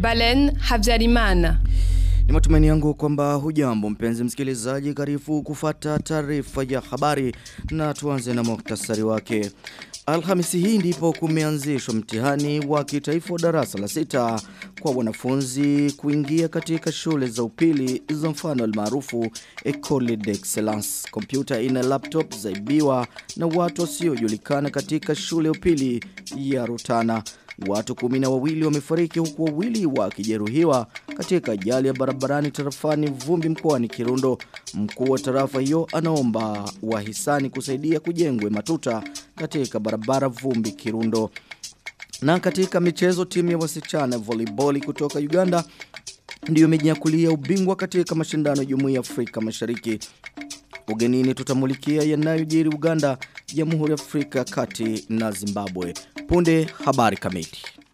Balen Habyarimana. Ni matumaini yangu kwamba hujambo mpenzi msikilizaji, karibu kufuata taarifa ya habari na tuanze na muhtasari wake. Alhamisi hii ndipo kumeanzishwa mtihani wa kitaifa wa darasa la 6 kwa wanafunzi kuingia katika shule za upili za mfano almaarufu École d'Excellence. Kompyuta ina laptop zaibiwa na watu wasiojulikana katika shule upili ya Rutana. Watu 12 wamefariki huku wawili wakijeruhiwa katika ajali ya barabarani tarafani Vumbi mkoani Kirundo. Mkuu wa tarafa hiyo anaomba wahisani kusaidia kujengwe matuta katika barabara Vumbi Kirundo. Na katika michezo, timu ya wasichana volleyball kutoka Uganda ndiyo imejinyakulia ubingwa katika mashindano ya Jumuiya ya Afrika Mashariki. Ugenini tutamulikia yanayojiri Uganda, Jamhuri ya Afrika Kati na Zimbabwe. Punde habari kamili.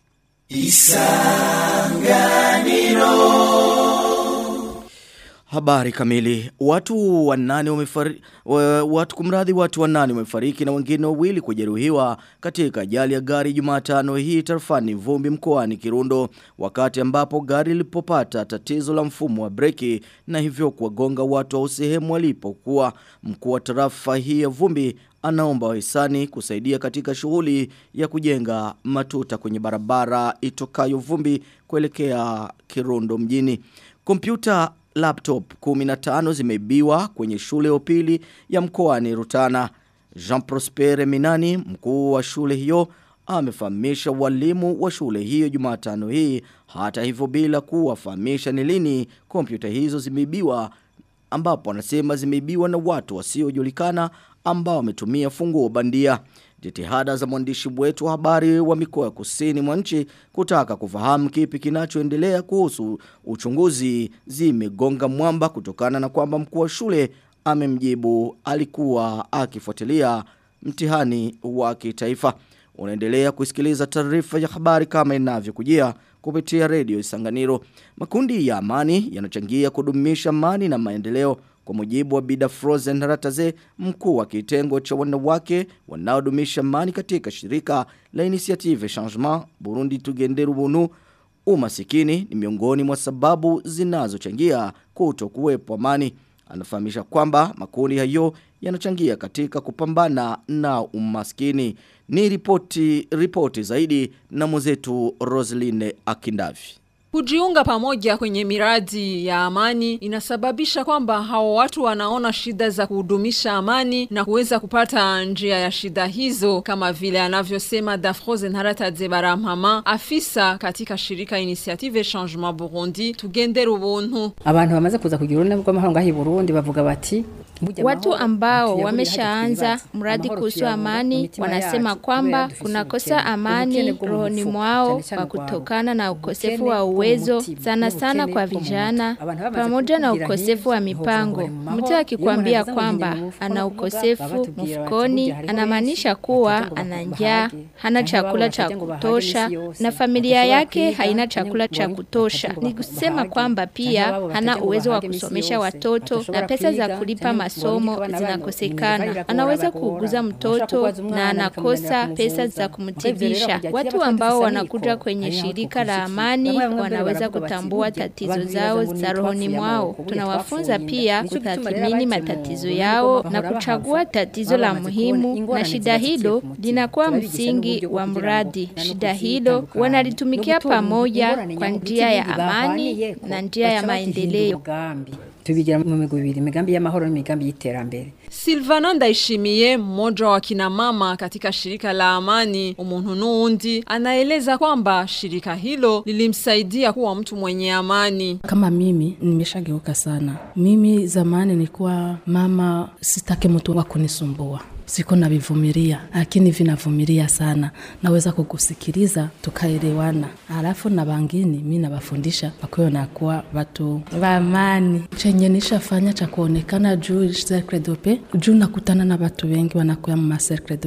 Isanganiro. Habari kamili. Watu wanane wamefariki na wengine wawili kujeruhiwa katika ajali ya gari Jumatano hii tarafani Vumbi mkoani Kirundo, wakati ambapo gari lilipopata tatizo la mfumo wa breki na hivyo kuwagonga watu au sehemu walipokuwa. Mkuu wa tarafa hii ya Vumbi anaomba wahisani kusaidia katika shughuli ya kujenga matuta kwenye barabara itokayo Vumbi kuelekea Kirundo mjini. Kompyuta laptop 15 zimeibiwa kwenye shule ya upili ya mkoani Rutana. Jean Prosper Minani, mkuu wa shule hiyo, amefahamisha walimu wa shule hiyo Jumatano hii, hata hivyo bila kuwafahamisha ni lini kompyuta hizo zimeibiwa, ambapo anasema zimeibiwa na watu wasiojulikana ambao wametumia funguo bandia. Jitihada za mwandishi wetu wa habari wa mikoa ya kusini mwa nchi kutaka kufahamu kipi kinachoendelea kuhusu uchunguzi zimegonga mwamba kutokana na kwamba mkuu wa shule amemjibu alikuwa akifuatilia mtihani wa kitaifa. Unaendelea kusikiliza taarifa ya habari kama inavyokujia kupitia Radio Isanganiro. Makundi ya amani yanachangia kudumisha amani na maendeleo. Kwa mujibu wa Bida Frozen Harataze, mkuu wa kitengo cha wanawake wanaodumisha amani katika shirika la Initiative Changement Burundi Tugenderu Bunu, umasikini ni miongoni mwa sababu zinazochangia kutokuwepo amani. Anafahamisha kwamba makundi hayo yanachangia katika kupambana na umaskini. Ni ripoti zaidi na mwenzetu Roseline Akindavi. Kujiunga pamoja kwenye miradi ya amani inasababisha kwamba hao watu wanaona shida za kudumisha amani na kuweza kupata njia ya shida hizo, kama vile anavyosema Dafroze Nharataze Baramhama, afisa katika shirika Initiative Changement Burundi Tugenderu Buntu. Abantu bamaze kuza kugira ubuntu bw'amahoro ngahi Burundi bavuga bati watu ambao wameshaanza mradi kuhusu amani wanasema kwamba kunakosa amani rohoni mwao kwa kutokana na ukosefu wa uwezo sana kwa vijana pamoja na ukosefu wa mipango. Mtu akikwambia kwamba ana ukosefu mfukoni anamaanisha kuwa ana njaa, hana chakula cha kutosha na familia yake haina chakula cha kutosha. Ni kusema kwamba pia hana uwezo wa kusomesha watoto na pesa za kulipa masomo zinakosekana. Anaweza kuuguza mtoto na anakosa pesa za kumtibisha. Watu ambao wanakuja kwenye shirika la amani wanaweza kutambua tatizo zao za rohoni mwao. Tunawafunza pia kutathmini matatizo yao na kuchagua tatizo la muhimu, na shida hilo linakuwa msingi wa mradi. Shida hilo wanalitumikia pamoja kwa njia ya amani na njia ya maendeleo. Tubigira mu migubiri migambi y'amahoro n'imigambi y'iterambere. Silvana Ndaishimiye, mmoja wa kina mama katika shirika la amani Umuntu Nundi, anaeleza kwamba shirika hilo lilimsaidia kuwa mtu mwenye amani. Kama mimi nimeshageuka sana. Mimi zamani nilikuwa mama, sitaki mtu wa kunisumbua. Siko navivumilia, lakini vinavumilia sana. Naweza kukusikiliza tukaelewana. Alafu na bangini mimi nabafundisha bakoyo nakuwa watu wa amani. Chenye nishafanya cha kuonekana juu cercle de paix. Juu nakutana na watu wengi wanakuwa mu cercle de paix.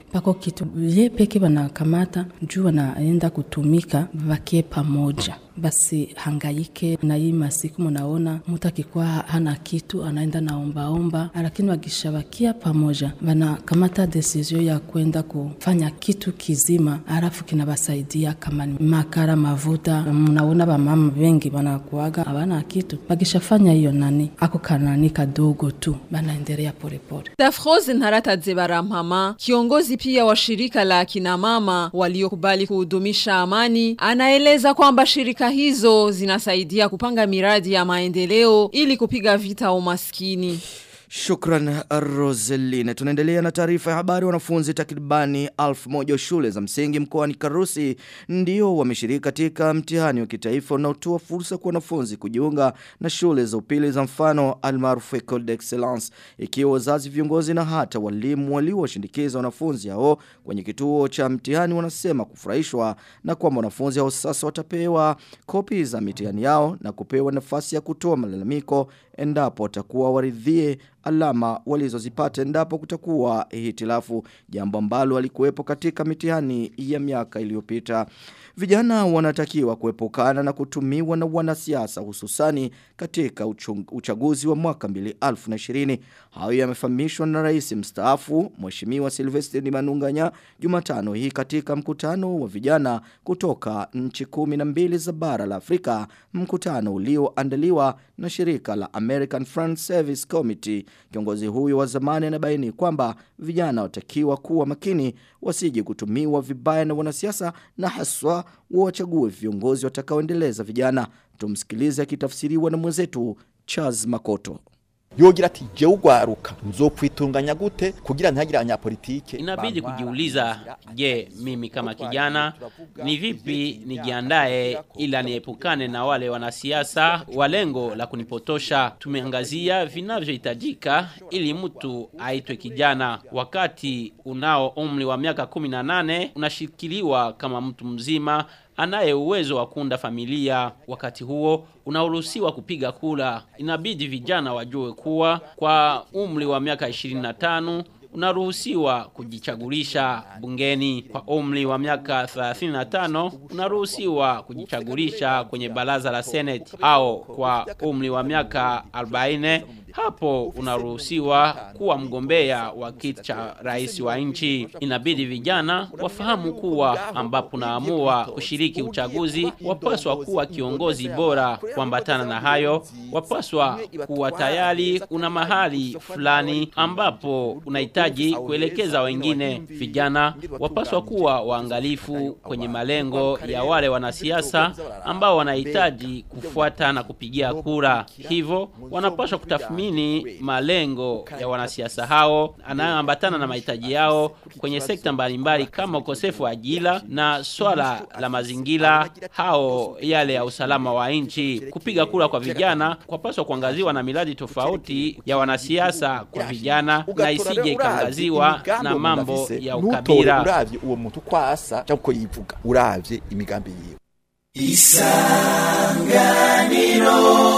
pako kitu ye peke wanakamata juu wanaenda kutumika wakie pamoja. Basi hangaike na hii masiku mnaona mtu akikuwa hana kitu anaenda naomba, lakini wakishawakia pamoja wanakamata decision ya kwenda kufanya kitu kizima, alafu kinabasaidia kama ni makara, mavuta. Mnaona mama wengi wanakuaga hawana kitu, wakishafanya hiyo ako kanani kadogo tu wanaendelea polepole. Dafroze Ntarataze Barampama, kiongozi pia wa shirika la kina mama waliokubali kuhudumisha amani, anaeleza kwamba shirika hizo zinasaidia kupanga miradi ya maendeleo ili kupiga vita umaskini. Shukran Roseline. Tunaendelea na taarifa ya habari. Wanafunzi takribani 1000 shule za msingi mkoani Karusi ndio wameshiriki katika mtihani wa kitaifa unaotoa fursa kwa wanafunzi kujiunga na shule za upili za mfano almaarufu École d'Excellence, ikiwa wazazi, viongozi na hata walimu waliowashindikiza wanafunzi hao kwenye kituo cha mtihani wanasema kufurahishwa na kwamba wanafunzi hao sasa watapewa kopi za mitihani yao na kupewa nafasi ya kutoa malalamiko endapo watakuwa waridhie alama walizozipata endapo kutakuwa hitilafu, jambo ambalo walikuwepo katika mitihani ya miaka iliyopita. Vijana wanatakiwa kuepukana na kutumiwa na wanasiasa hususani katika uchaguzi wa mwaka 2020. Hayo yamefahamishwa na Rais mstaafu Mheshimiwa Sylvester Manunganya Jumatano hii katika mkutano wa vijana kutoka nchi 12 za bara la Afrika, mkutano ulioandaliwa na shirika la American Front Service Committee. Kiongozi huyo wa zamani anabaini kwamba vijana watakiwa kuwa makini wasije kutumiwa vibaya na wanasiasa na haswa wachague viongozi watakaoendeleza vijana. Tumsikilize akitafsiriwa na mwenzetu Charles Makoto. Yogira ati je ugwaruka nzokwitunganya gute kugira ntagira abanyapolitike. Inabidi kujiuliza, je, mimi kama kijana ni vipi nijiandae ila niepukane na wale wanasiasa wa lengo la kunipotosha. Tumeangazia vinavyohitajika ili mtu aitwe kijana. Wakati unao umri wa miaka 18 unashikiliwa kama mtu mzima anaye uwezo wa kuunda familia. Wakati huo unaruhusiwa kupiga kura. Inabidi vijana wajue kuwa kwa umri wa miaka 25 unaruhusiwa kujichagulisha bungeni. Kwa umri wa miaka 35 unaruhusiwa kujichagulisha kwenye baraza la Senate, au kwa umri wa miaka 40 hapo unaruhusiwa kuwa mgombea wa kiti cha rais wa nchi. Inabidi vijana wafahamu kuwa ambapo naamua kushiriki uchaguzi wapaswa kuwa kiongozi bora. Kuambatana na hayo, wapaswa kuwa tayari una mahali fulani ambapo unahitaji kuelekeza wengine. Vijana wapaswa kuwa waangalifu kwenye malengo ya wale wanasiasa ambao wanahitaji kufuata na kupigia kura. Hivyo wanapaswa kutathmini malengo ya wanasiasa hao anayoambatana na mahitaji yao kwenye sekta mbalimbali kama ukosefu wa ajira na swala la mazingira hao yale ya usalama wa nchi. Kupiga kura kwa vijana kwapaswa kuangaziwa na miradi tofauti ya wanasiasa kwa vijana na isije ikaangaziwa na mambo ya ukabila. Uravye uwo muntu kwasa cyangwa yivuga uravye imigambi yiwe. Isanganiro.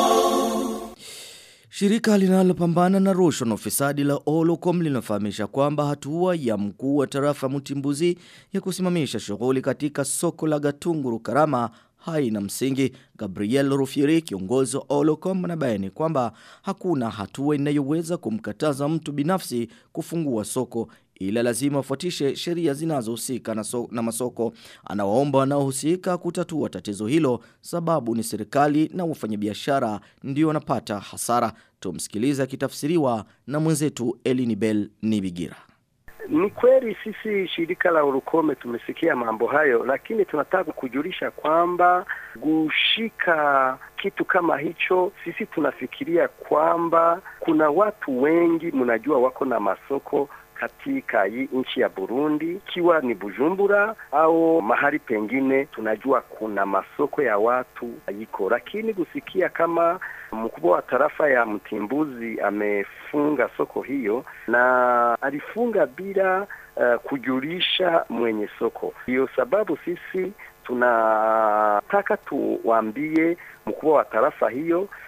Shirika linalopambana na rushwa na ufisadi la Olocom linafahamisha kwamba hatua ya mkuu wa tarafa Mtimbuzi ya kusimamisha shughuli katika soko la Gatunguru Karama haina msingi. Gabriel Rufiri, kiongozi wa Olocom, anabaini kwamba hakuna hatua inayoweza kumkataza mtu binafsi kufungua soko, ila lazima wafuatishe sheria zinazohusika na masoko. Anawaomba wanaohusika kutatua tatizo hilo, sababu ni serikali na wafanyabiashara ndio wanapata hasara. Tumsikiliza kitafsiriwa na mwenzetu Elinibel Nibigira. Ni kweli sisi shirika la Olocom tumesikia mambo hayo, lakini tunataka kujulisha kwamba kushika kitu kama hicho, sisi tunafikiria kwamba kuna watu wengi mnajua wako na masoko katika hii nchi ya Burundi, kiwa ni Bujumbura au mahali pengine tunajua kuna masoko ya watu yiko, lakini kusikia kama mkubwa wa tarafa ya Mtimbuzi amefunga soko hiyo na alifunga bila kujulisha mwenye soko. Hiyo sababu sisi tunataka tuwaambie mkubwa wa tarafa hiyo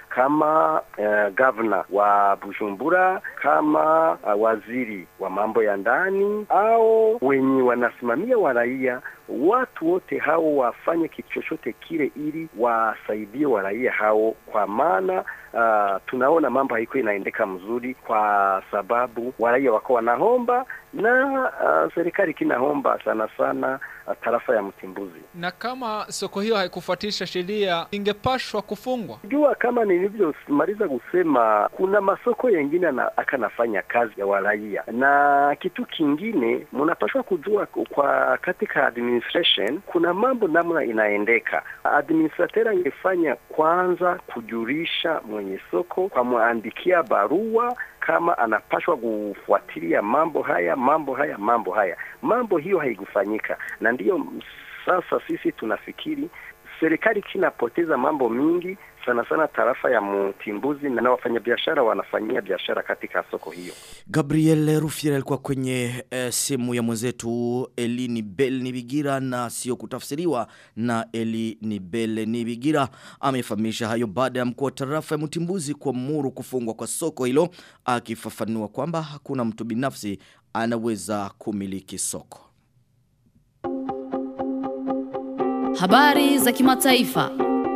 kama governor wa Bujumbura, kama waziri wa mambo ya ndani, au wenye wanasimamia wa raia, watu wote hao wafanye kitu chochote kile ili wasaidie wa raia hao, kwa maana tunaona mambo haiko inaendeka mzuri, kwa sababu waraia wako wanaomba na serikali kinaomba sana sana tarafa ya Mtimbuzi. Na kama soko hiyo haikufuatisha sheria, ingepashwa kufungwa. Jua kama nilivyomaliza kusema, kuna masoko yengine akanafanya kazi ya waraia. Na kitu kingine mnapashwa kujua, kwa katika administration kuna mambo namna inaendeka. Administrator angefanya kwanza kujulisha mwenye soko, kwa muandikia barua kama anapashwa kufuatilia mambo haya. Mambo hiyo haikufanyika, na ndiyo sasa sisi tunafikiri serikali kinapoteza mambo mingi sana sana tarafa ya Mtimbuzi, na wafanyabiashara wanafanyia biashara katika soko hiyo. Gabriel Rufyira alikuwa kwenye simu ya mwenzetu Elini Bell Nibigira, na sio kutafsiriwa na Elini Bell Nibigira. Amefahamisha hayo baada ya mkuu wa tarafa ya Mtimbuzi kuamuru kufungwa kwa soko hilo, akifafanua kwamba hakuna mtu binafsi anaweza kumiliki soko. Habari za kimataifa.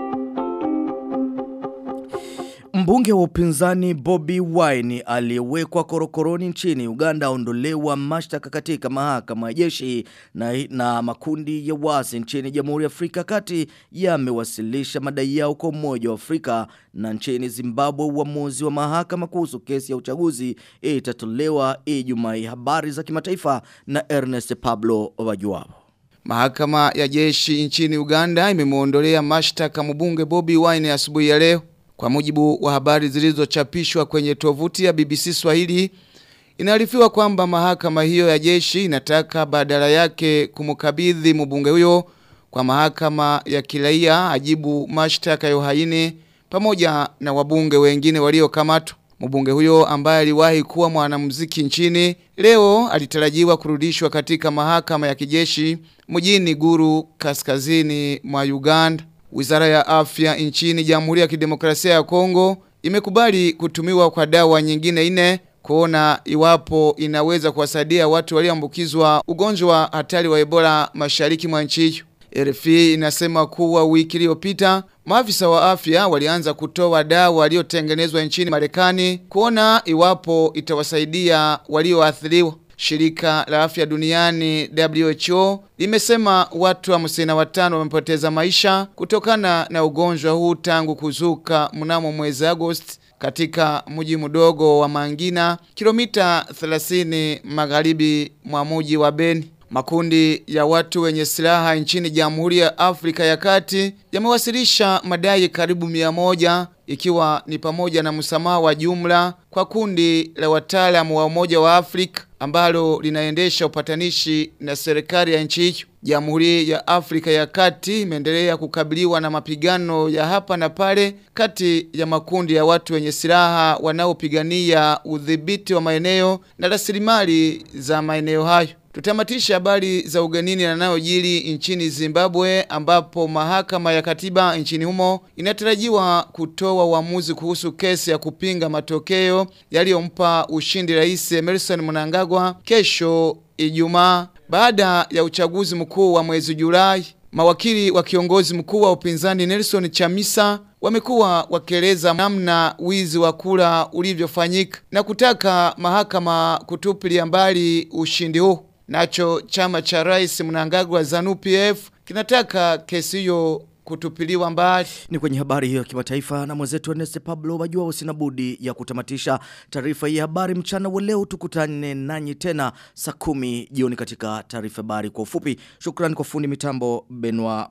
Mbunge wa upinzani Bobby Wine aliyewekwa korokoroni nchini Uganda aondolewa mashtaka katika mahakama ya jeshi, na makundi ya waasi nchini Jamhuri ya Afrika ya Kati yamewasilisha madai yao kwa Umoja wa Afrika. Na nchini Zimbabwe uamuzi wa mahakama kuhusu kesi ya uchaguzi itatolewa Ijumaa. Habari za kimataifa na Ernest Pablo Wajuabo. Mahakama ya jeshi nchini Uganda imemuondolea mashtaka mbunge Bobby Wine asubuhi ya leo. Kwa mujibu wa habari zilizochapishwa kwenye tovuti ya BBC Swahili, inaarifiwa kwamba mahakama hiyo ya jeshi inataka badala yake kumkabidhi mbunge huyo kwa mahakama ya kiraia ajibu mashtaka ya uhaini pamoja na wabunge wengine waliokamatwa. Mbunge huyo ambaye aliwahi kuwa mwanamuziki nchini, leo alitarajiwa kurudishwa katika mahakama ya kijeshi mjini Gulu, kaskazini mwa Uganda. Wizara ya afya nchini Jamhuri ya Kidemokrasia ya Kongo imekubali kutumiwa kwa dawa nyingine 4 kuona iwapo inaweza kuwasaidia watu walioambukizwa ugonjwa hatari wa Ebola mashariki mwa nchi hiyo. RFI inasema kuwa wiki iliyopita maafisa wa afya walianza kutoa dawa waliotengenezwa nchini Marekani kuona iwapo itawasaidia walioathiriwa. Shirika la afya duniani WHO limesema watu 55 wamepoteza maisha kutokana na ugonjwa huu tangu kuzuka mnamo mwezi Agosti katika mji mdogo wa Mangina, kilomita 30 magharibi mwa mji wa Beni. Makundi ya watu wenye silaha nchini Jamhuri ya Afrika ya Kati yamewasilisha madai karibu 100, ikiwa ni pamoja na msamaha wa jumla kwa kundi la wataalamu wa Umoja wa Afrika ambalo linaendesha upatanishi na serikali ya nchi hiyo. Jamhuri ya Afrika ya Kati imeendelea kukabiliwa na mapigano ya hapa na pale kati ya makundi ya watu wenye silaha wanaopigania udhibiti wa maeneo na rasilimali za maeneo hayo. Tutamatisha habari za ugenini yanayojiri nchini Zimbabwe, ambapo mahakama ya katiba nchini humo inatarajiwa kutoa uamuzi kuhusu kesi ya kupinga matokeo yaliyompa ushindi Rais Emmerson Mnangagwa kesho Ijumaa baada ya uchaguzi mkuu wa mwezi Julai. Mawakili wa kiongozi mkuu wa upinzani Nelson Chamisa wamekuwa wakieleza namna wizi wa kura ulivyofanyika na kutaka mahakama kutupilia mbali ushindi huo. Nacho chama cha Rais Mnangagwa ZANU-PF kinataka kesi hiyo kutupiliwa mbali. Ni kwenye habari hiyo kimataifa na mwenzetu Ernest Pablo Wajua. Usina budi ya kutamatisha taarifa hii habari mchana wa leo. Tukutane nanyi tena saa 10 jioni katika taarifa habari kwa ufupi. Shukrani kwa fundi mitambo Benoit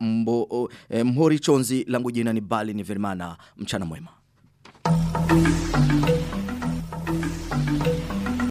Mhori Chonzi, langu jina ni Bali ni Vermana. Mchana mwema.